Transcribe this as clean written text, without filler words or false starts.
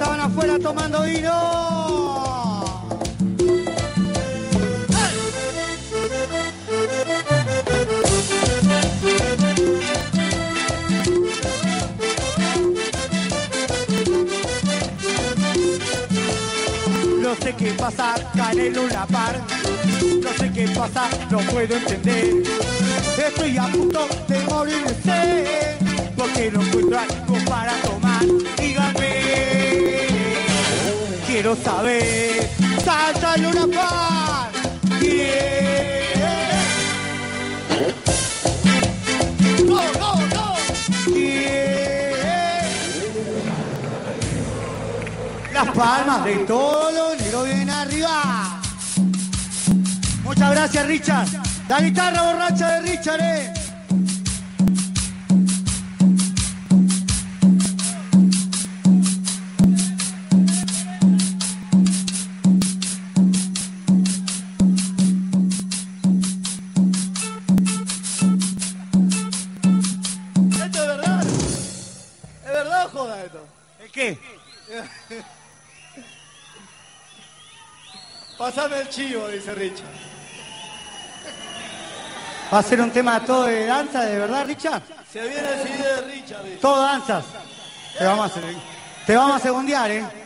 estaban afuera tomando vino. No sé qué pasa acá en el Luna Park. No sé qué pasa, no puedo entender. Estoy a punto de morir de sed, porque no encuentro algo para tomar. Díganme, quiero saber. Salta el Luna Park. Yeah. Go, go, go. Yeah. Las palmas de todos los negros bien arriba. Muchas gracias, Richard. La guitarra borracha de Richard, ¿Esto es verdad? ¿Es verdad o joda esto? ¿El qué? Pasame el chivo, dice Richard. ¿Va a ser un tema todo de danza, de verdad, Richard? Se viene el CD de Richard, dice. Todo danzas. Te vamos a segundear,